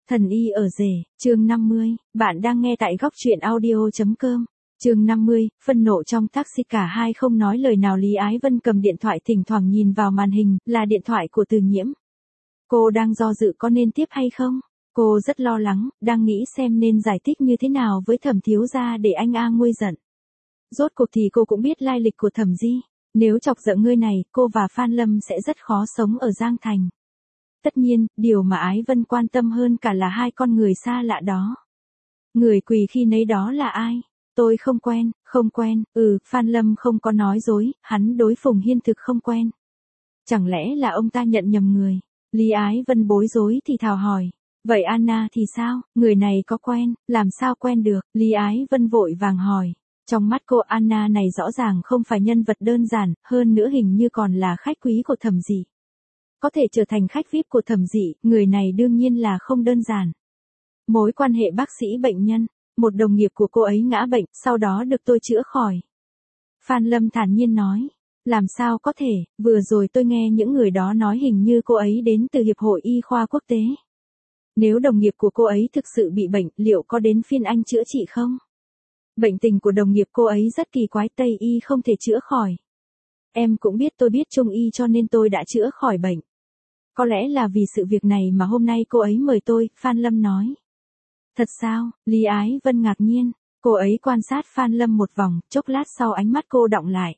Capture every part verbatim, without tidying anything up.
Thần y ở rể, chương năm mươi, bạn đang nghe tại góc truyện audio.com. Chương năm mươi, phân nộ trong taxi, cả hai không nói lời nào. Lý Ái Vân cầm điện thoại thỉnh thoảng nhìn vào màn hình, là điện thoại của Từ Nhiễm. Cô đang do dự có nên tiếp hay không. Cô rất lo lắng, đang nghĩ xem nên giải thích như thế nào với Thẩm thiếu gia để anh A nguôi giận. Rốt cuộc thì cô cũng biết lai lịch của Thẩm Di. Nếu chọc giận người này, cô và Phan Lâm sẽ rất khó sống ở Giang Thành. Tất nhiên, điều mà Ái Vân quan tâm hơn cả là hai con người xa lạ đó. Người quỳ khi nấy đó là ai? Tôi không quen, không quen, ừ, Phan Lâm không có nói dối, hắn đối Phùng Hiên thực không quen. Chẳng lẽ là ông ta nhận nhầm người? Lý Ái Vân bối rối thì thào hỏi. Vậy Anna thì sao, người này có quen, làm sao quen được? Lý Ái Vân vội vàng hỏi. Trong mắt cô, Anna này rõ ràng không phải nhân vật đơn giản, hơn nữa hình như còn là khách quý của Thẩm Dị. Có thể trở thành khách vi ai pi của Thẩm Dị, người này đương nhiên là không đơn giản. Mối quan hệ bác sĩ bệnh nhân, một đồng nghiệp của cô ấy ngã bệnh, sau đó được tôi chữa khỏi. Phan Lâm thản nhiên nói, làm sao có thể, vừa rồi tôi nghe những người đó nói hình như cô ấy đến từ Hiệp hội Y khoa Quốc tế. Nếu đồng nghiệp của cô ấy thực sự bị bệnh, liệu có đến phiên anh chữa trị không? Bệnh tình của đồng nghiệp cô ấy rất kỳ quái, Tây Y không thể chữa khỏi. Em cũng biết tôi biết Trung Y cho nên tôi đã chữa khỏi bệnh. Có lẽ là vì sự việc này mà hôm nay cô ấy mời tôi, Phan Lâm nói. Thật sao? Lý Ái Vân ngạc nhiên, cô ấy quan sát Phan Lâm một vòng, chốc lát sau ánh mắt cô đọng lại.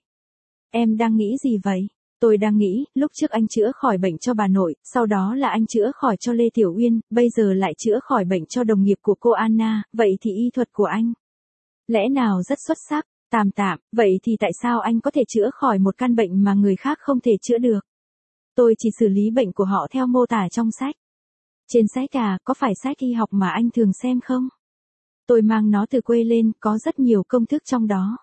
Em đang nghĩ gì vậy? Tôi đang nghĩ, lúc trước anh chữa khỏi bệnh cho bà nội, sau đó là anh chữa khỏi cho Lê Tiểu Uyên, bây giờ lại chữa khỏi bệnh cho đồng nghiệp của cô Anna, vậy thì y thuật của anh lẽ nào rất xuất sắc, tạm tạm, vậy thì tại sao anh có thể chữa khỏi một căn bệnh mà người khác không thể chữa được? Tôi chỉ xử lý bệnh của họ theo mô tả trong sách. Trên sách à, có phải sách y học mà anh thường xem không? Tôi mang nó từ quê lên, có rất nhiều công thức trong đó.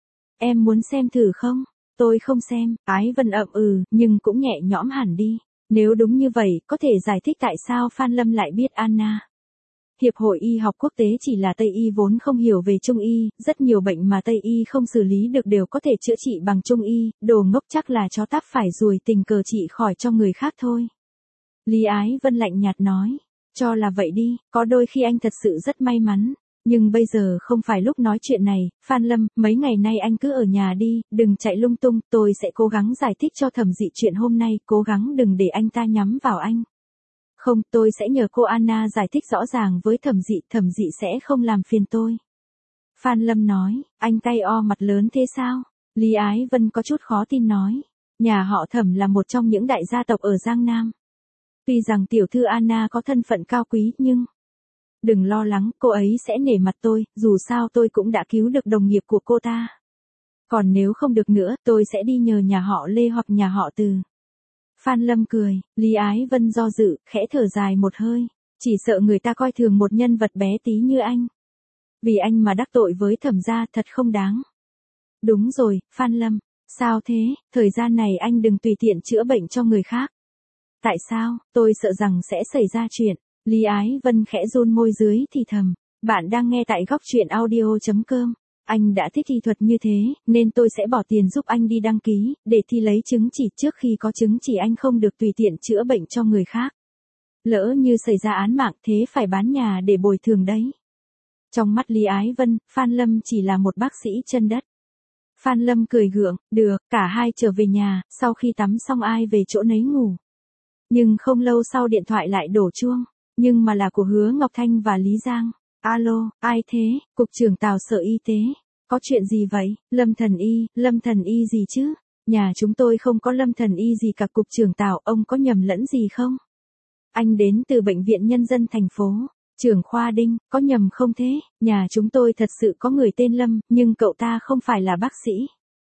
Em muốn xem thử không? Tôi không xem, Ái Vân ậm ừ, nhưng cũng nhẹ nhõm hẳn đi. Nếu đúng như vậy, có thể giải thích tại sao Phan Lâm lại biết Anna. Hiệp hội Y học Quốc tế chỉ là Tây Y vốn không hiểu về Trung Y, rất nhiều bệnh mà Tây Y không xử lý được đều có thể chữa trị bằng Trung Y, đồ ngốc chắc là chó táp phải ruồi tình cờ trị khỏi cho người khác thôi. Lý Ái Vân lạnh nhạt nói, cho là vậy đi, có đôi khi anh thật sự rất may mắn, nhưng bây giờ không phải lúc nói chuyện này, Phan Lâm, mấy ngày nay anh cứ ở nhà đi, đừng chạy lung tung, tôi sẽ cố gắng giải thích cho Thẩm Dị chuyện hôm nay, cố gắng đừng để anh ta nhắm vào anh. Không, tôi sẽ nhờ cô Anna giải thích rõ ràng với Thẩm Dị, Thẩm Dị sẽ không làm phiền tôi. Phan Lâm nói, anh tay o mặt lớn thế sao? Lý Ái Vân có chút khó tin nói, nhà họ Thẩm là một trong những đại gia tộc ở Giang Nam. Tuy rằng tiểu thư Anna có thân phận cao quý nhưng... Đừng lo lắng, cô ấy sẽ nể mặt tôi, dù sao tôi cũng đã cứu được đồng nghiệp của cô ta. Còn nếu không được nữa, tôi sẽ đi nhờ nhà họ Lê hoặc nhà họ Từ. Phan Lâm cười, Lý Ái Vân do dự, khẽ thở dài một hơi, chỉ sợ người ta coi thường một nhân vật bé tí như anh. Vì anh mà đắc tội với Thẩm gia thật không đáng. Đúng rồi, Phan Lâm, sao thế, thời gian này anh đừng tùy tiện chữa bệnh cho người khác. Tại sao, tôi sợ rằng sẽ xảy ra chuyện. Lý Ái Vân khẽ run môi dưới thì thầm, bạn đang nghe tại góc truyện audio.com. Anh đã thích y thuật như thế, nên tôi sẽ bỏ tiền giúp anh đi đăng ký, để thi lấy chứng chỉ, trước khi có chứng chỉ anh không được tùy tiện chữa bệnh cho người khác. Lỡ như xảy ra án mạng thế phải bán nhà để bồi thường đấy. Trong mắt Lý Ái Vân, Phan Lâm chỉ là một bác sĩ chân đất. Phan Lâm cười gượng, được, cả hai trở về nhà, sau khi tắm xong ai về chỗ nấy ngủ. Nhưng không lâu sau điện thoại lại đổ chuông, nhưng mà là của Hứa Ngọc Thanh và Lý Giang. Alo, ai thế? Cục trưởng Tào Sở Y tế. Có chuyện gì vậy? Lâm Thần Y, Lâm Thần Y gì chứ? Nhà chúng tôi không có Lâm Thần Y gì cả. Cục trưởng Tào, ông có nhầm lẫn gì không? Anh đến từ Bệnh viện Nhân dân thành phố. Trưởng khoa Đinh, có nhầm không thế? Nhà chúng tôi thật sự có người tên Lâm, nhưng cậu ta không phải là bác sĩ.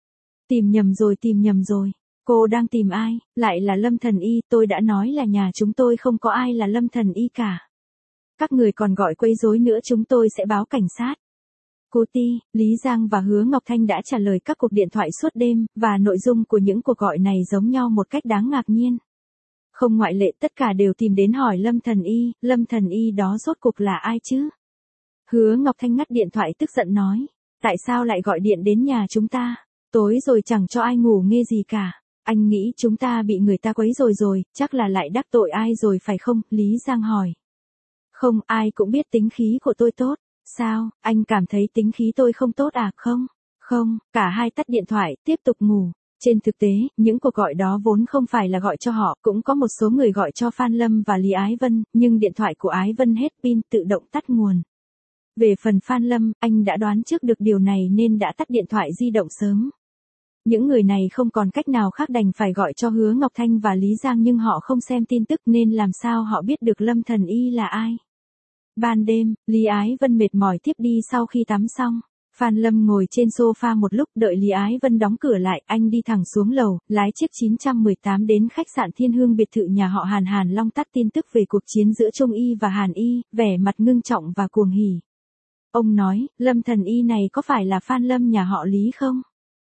Tìm nhầm rồi, tìm nhầm rồi. Cô đang tìm ai? Lại là Lâm Thần Y, tôi đã nói là nhà chúng tôi không có ai là Lâm Thần Y cả. Các người còn gọi quấy rối nữa, chúng tôi sẽ báo cảnh sát. Cô Ti, Lý Giang và Hứa Ngọc Thanh đã trả lời các cuộc điện thoại suốt đêm, và nội dung của những cuộc gọi này giống nhau một cách đáng ngạc nhiên. Không ngoại lệ, tất cả đều tìm đến hỏi Lâm Thần Y, Lâm Thần Y đó rốt cuộc là ai chứ? Hứa Ngọc Thanh ngắt điện thoại tức giận nói, tại sao lại gọi điện đến nhà chúng ta? Tối rồi chẳng cho ai ngủ nghe gì cả. Anh nghĩ chúng ta bị người ta quấy rồi rồi, chắc là lại đắc tội ai rồi phải không? Lý Giang hỏi. Không, ai cũng biết tính khí của tôi tốt. Sao, anh cảm thấy tính khí tôi không tốt à? Không, không, cả hai tắt điện thoại, tiếp tục ngủ. Trên thực tế, những cuộc gọi đó vốn không phải là gọi cho họ, cũng có một số người gọi cho Phan Lâm và Lý Ái Vân, nhưng điện thoại của Ái Vân hết pin, tự động tắt nguồn. Về phần Phan Lâm, anh đã đoán trước được điều này nên đã tắt điện thoại di động sớm. Những người này không còn cách nào khác đành phải gọi cho Hứa Ngọc Thanh và Lý Giang, nhưng họ không xem tin tức nên làm sao họ biết được Lâm Thần Y là ai. Ban đêm, Lý Ái Vân mệt mỏi thiếp đi sau khi tắm xong. Phan Lâm ngồi trên sofa một lúc đợi Lý Ái Vân đóng cửa lại, anh đi thẳng xuống lầu, lái chiếc chín một tám đến khách sạn Thiên Hương biệt thự nhà họ Hàn. Hàn Long tắt tin tức về cuộc chiến giữa Trung Y và Hàn Y, vẻ mặt ngưng trọng và cuồng hỉ. Ông nói, Lâm Thần Y này có phải là Phan Lâm nhà họ Lý không?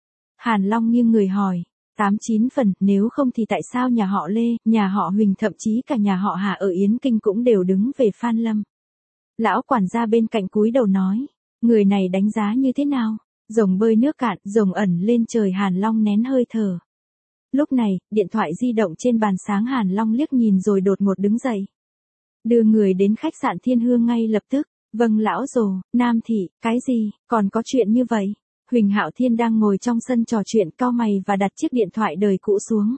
Hàn Long nghiêng người hỏi. Tám chín phần, nếu không thì tại sao nhà họ Lê, nhà họ Huỳnh, thậm chí cả nhà họ Hà ở Yến Kinh cũng đều đứng về Phan Lâm. Lão quản gia bên cạnh cúi đầu nói, người này đánh giá như thế nào? Rồng bơi nước cạn, rồng ẩn lên trời. Hàn Long nén hơi thở. Lúc này, điện thoại di động trên bàn sáng. Hàn Long liếc nhìn rồi đột ngột đứng dậy. Đưa người đến khách sạn Thiên Hương ngay lập tức. Vâng lão rồ, Nam Thị, cái gì, còn có chuyện như vậy? Huỳnh Hạo Thiên đang ngồi trong sân trò chuyện, cau mày và đặt chiếc điện thoại đời cũ xuống.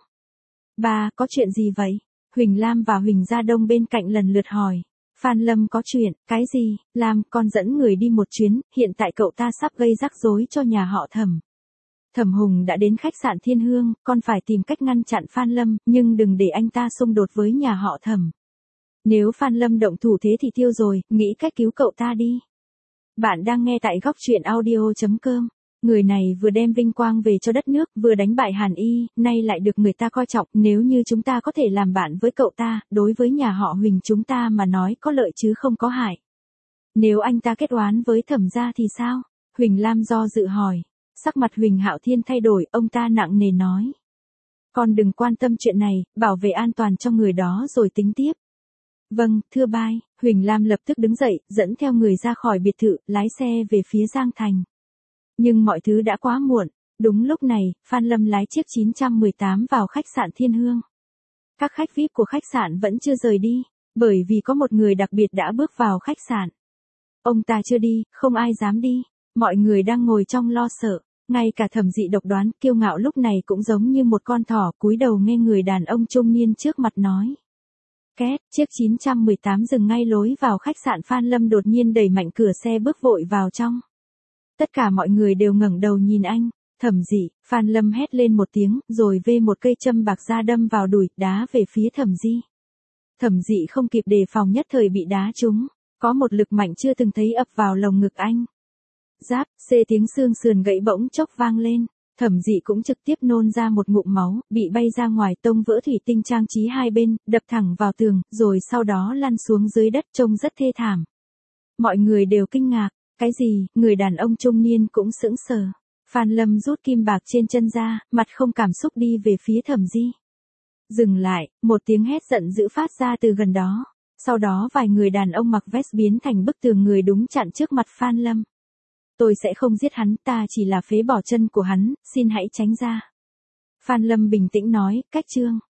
Ba, có chuyện gì vậy? Huỳnh Lam và Huỳnh Gia Đông bên cạnh lần lượt hỏi. Phan Lâm có chuyện, cái gì? Lam, con dẫn người đi một chuyến, hiện tại cậu ta sắp gây rắc rối cho nhà họ Thẩm. Thẩm Hùng đã đến khách sạn Thiên Hương, con phải tìm cách ngăn chặn Phan Lâm, nhưng đừng để anh ta xung đột với nhà họ Thẩm. Nếu Phan Lâm động thủ thế thì tiêu rồi, nghĩ cách cứu cậu ta đi. Bạn đang nghe tại góc truyện audio chấm com. Người này vừa đem vinh quang về cho đất nước, vừa đánh bại Hàn Y, nay lại được người ta coi trọng. Nếu như chúng ta có thể làm bạn với cậu ta, đối với nhà họ Huỳnh chúng ta mà nói có lợi chứ không có hại. Nếu anh ta kết oán với Thẩm gia thì sao? Huỳnh Lam do dự hỏi. Sắc mặt Huỳnh Hạo Thiên thay đổi, ông ta nặng nề nói. Con đừng quan tâm chuyện này, bảo vệ an toàn cho người đó rồi tính tiếp. Vâng, thưa bai. Huỳnh Lam lập tức đứng dậy, dẫn theo người ra khỏi biệt thự, lái xe về phía Giang Thành. Nhưng mọi thứ đã quá muộn. Đúng lúc này, Phan Lâm lái chiếc chín một tám vào khách sạn Thiên Hương. Các khách vi ai pi của khách sạn vẫn chưa rời đi, bởi vì có một người đặc biệt đã bước vào khách sạn. Ông ta chưa đi, không ai dám đi. Mọi người đang ngồi trong lo sợ. Ngay cả Thẩm Dị độc đoán, kiêu ngạo lúc này cũng giống như một con thỏ, cúi đầu nghe người đàn ông trung niên trước mặt nói. Két, chiếc chín một tám dừng ngay lối vào khách sạn. Phan Lâm đột nhiên đẩy mạnh cửa xe bước vội vào trong. Tất cả mọi người đều ngẩng đầu nhìn anh. Thẩm Dị, Phan Lâm hét lên một tiếng, rồi vê một cây châm bạc ra đâm vào đùi, đá về phía Thẩm Dị. Thẩm Dị không kịp đề phòng, nhất thời bị đá trúng. Có một lực mạnh chưa từng thấy ập vào lồng ngực anh. Giáp, xê tiếng xương sườn gãy bỗng chốc vang lên. Thẩm Dị cũng trực tiếp nôn ra một ngụm máu, bị bay ra ngoài, tông vỡ thủy tinh trang trí hai bên, đập thẳng vào tường, rồi sau đó lăn xuống dưới đất, trông rất thê thảm. Mọi người đều kinh ngạc. Cái gì? Người đàn ông trung niên cũng sững sờ. Phan Lâm rút kim bạc trên chân ra, mặt không cảm xúc đi về phía Thẩm Dị. Dừng lại, một tiếng hét giận dữ phát ra từ gần đó. Sau đó vài người đàn ông mặc vest biến thành bức tường người đúng chặn trước mặt Phan Lâm. Tôi sẽ không giết hắn, ta chỉ là phế bỏ chân của hắn, xin hãy tránh ra. Phan Lâm bình tĩnh nói, cách chương.